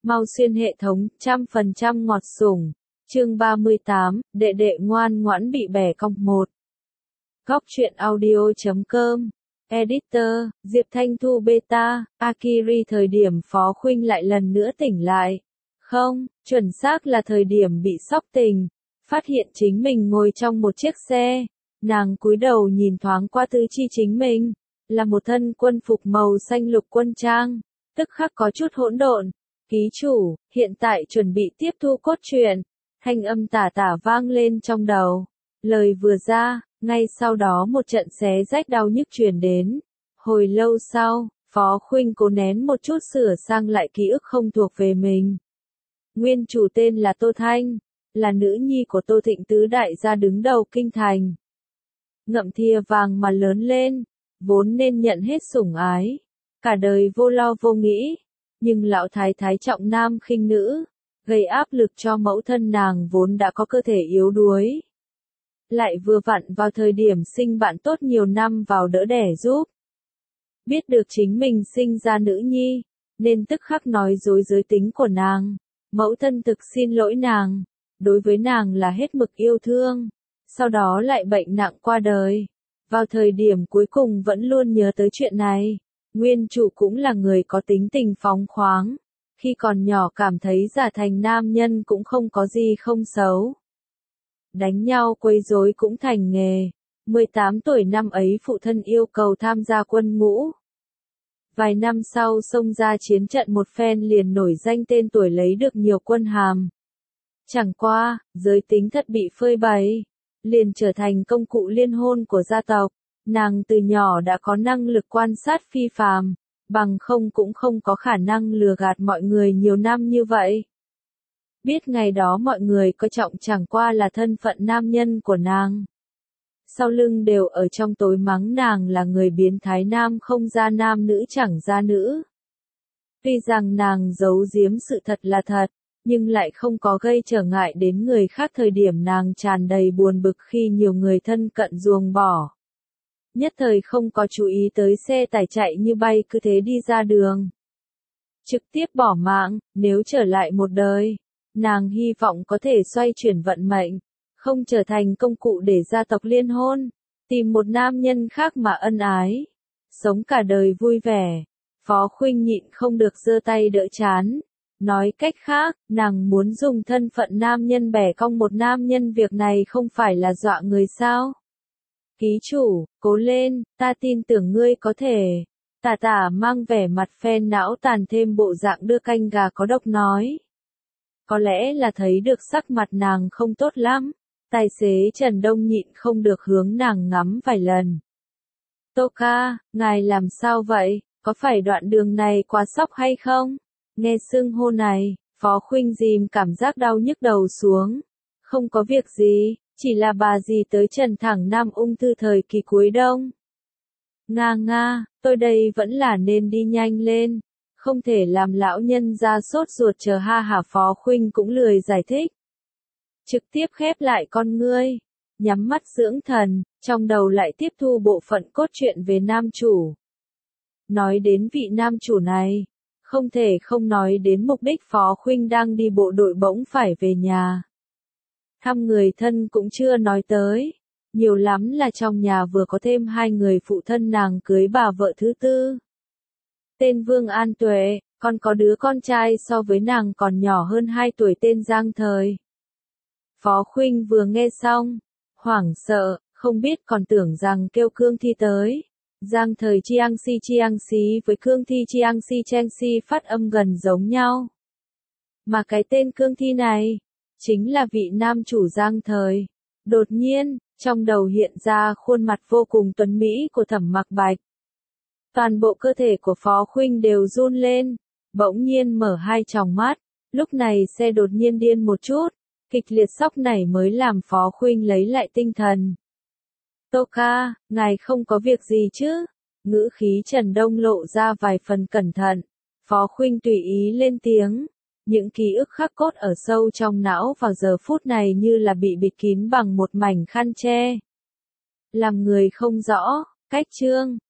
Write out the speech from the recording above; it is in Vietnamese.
Mau xuyên hệ thống, 100% ngọt sủng. Chương 38, đệ đệ ngoan ngoãn bị bẻ cong 1. Góc truyện audio.com. Editor, Diệp Thanh Thu Beta, Akiri. Thời điểm Phó Khuynh lại lần nữa tỉnh lại. Không, chuẩn xác là thời điểm bị sốc tình. Phát hiện chính mình ngồi trong một chiếc xe. Nàng cúi đầu nhìn thoáng qua tứ chi chính mình. Là một thân quân phục màu xanh lục quân trang. Tức khắc có chút hỗn độn. Ký chủ, hiện tại chuẩn bị tiếp thu cốt truyện. Thanh âm tả tả vang lên trong đầu. Lời vừa ra, ngay sau đó một trận xé rách đau nhức truyền đến. Hồi lâu sau, Phó Khuynh cố nén một chút sửa sang lại ký ức không thuộc về mình. Nguyên chủ tên là Tô Thanh, là nữ nhi của Tô Thịnh tứ đại gia đứng đầu kinh thành. Ngậm thìa vàng mà lớn lên, vốn nên nhận hết sủng ái. Cả đời vô lo vô nghĩ, nhưng lão thái thái trọng nam khinh nữ, gây áp lực cho mẫu thân nàng vốn đã có cơ thể yếu đuối. Lại vừa vặn vào thời điểm sinh bạn tốt nhiều năm vào đỡ đẻ giúp. Biết được chính mình sinh ra nữ nhi, nên tức khắc nói dối giới tính của nàng. Mẫu thân thực xin lỗi nàng, đối với nàng là hết mực yêu thương, sau đó lại bệnh nặng qua đời. Vào thời điểm cuối cùng vẫn luôn nhớ tới chuyện này. Nguyên chủ cũng là người có tính tình phóng khoáng, khi còn nhỏ cảm thấy giả thành nam nhân cũng không có gì không xấu. Đánh nhau quấy rối cũng thành nghề. 18 tuổi năm ấy phụ thân yêu cầu tham gia quân ngũ. Vài năm sau xông ra chiến trận một phen liền nổi danh tên tuổi lấy được nhiều quân hàm. Chẳng qua, giới tính thất bị phơi bày, liền trở thành công cụ liên hôn của gia tộc. Nàng từ nhỏ đã có năng lực quan sát phi phàm, bằng không cũng không có khả năng lừa gạt mọi người nhiều năm như vậy. Biết ngày đó mọi người coi trọng chẳng qua là thân phận nam nhân của nàng. Sau lưng đều ở trong tối mắng nàng là người biến thái nam không ra nam nữ chẳng ra nữ. Tuy rằng nàng giấu giếm sự thật là thật, nhưng lại không có gây trở ngại đến người khác. Thời điểm nàng tràn đầy buồn bực khi nhiều người thân cận ruồng bỏ. Nhất thời không có chú ý tới xe tải chạy như bay cứ thế đi ra đường. Trực tiếp bỏ mạng, nếu trở lại một đời, nàng hy vọng có thể xoay chuyển vận mệnh, không trở thành công cụ để gia tộc liên hôn, tìm một nam nhân khác mà ân ái, sống cả đời vui vẻ. Phó Khuynh nhịn không được giơ tay đỡ trán, nói cách khác, nàng muốn dùng thân phận nam nhân bẻ cong một nam nhân, việc này không phải là dọa người sao? Ký chủ, cố lên, ta tin tưởng ngươi có thể. Tả tả mang vẻ mặt phen não tàn thêm bộ dạng đưa canh gà có độc nói. Có lẽ là thấy được sắc mặt nàng không tốt lắm, tài xế Trần Đông nhịn không được hướng nàng ngắm vài lần. Tô ca, ngài làm sao vậy, có phải đoạn đường này quá sóc hay không? Nghe xưng hô này, Phó Khuynh dìm cảm giác đau nhức đầu xuống. Không có việc gì, chỉ là bà dì tới Trần thẳng nam ung thư thời kỳ cuối đông. Nga, tôi đây vẫn là nên đi nhanh lên, không thể làm lão nhân ra sốt ruột chờ ha hả. Phó Khuynh cũng lười giải thích. Trực tiếp khép lại con ngươi, nhắm mắt dưỡng thần, trong đầu lại tiếp thu bộ phận cốt truyện về nam chủ. Nói đến vị nam chủ này, không thể không nói đến mục đích. Phó Khuynh đang đi bộ đội bỗng phải về nhà. Thăm người thân cũng chưa nói tới, nhiều lắm là trong nhà vừa có thêm 2 người phụ thân nàng cưới bà vợ thứ tư. Tên Vương An Tuệ, còn có đứa con trai so với nàng còn nhỏ hơn 2 tuổi tên Giang Thời. Phó Khuynh vừa nghe xong, hoảng sợ, không biết còn tưởng rằng kêu Cương Thi tới. Giang Thời Chiang Si với Cương Thi Chiang Si Cheng Si phát âm gần giống nhau. Mà cái tên Cương Thi này, chính là vị nam chủ Giang Thời. Đột nhiên, trong đầu hiện ra khuôn mặt vô cùng tuấn mỹ của Thẩm Mặc Bạch. Toàn bộ cơ thể của Phó Khuynh đều run lên, bỗng nhiên mở hai tròng mắt. Lúc này xe đột nhiên điên một chút, kịch liệt sốc này mới làm Phó Khuynh lấy lại tinh thần. Tô ca, ngài không có việc gì chứ? Ngữ khí Trần Đông lộ ra vài phần cẩn thận. Phó Khuynh tùy ý lên tiếng. Những ký ức khắc cốt ở sâu trong não vào giờ phút này như là bị bịt kín bằng một mảnh khăn che. Làm người không rõ, cách chương.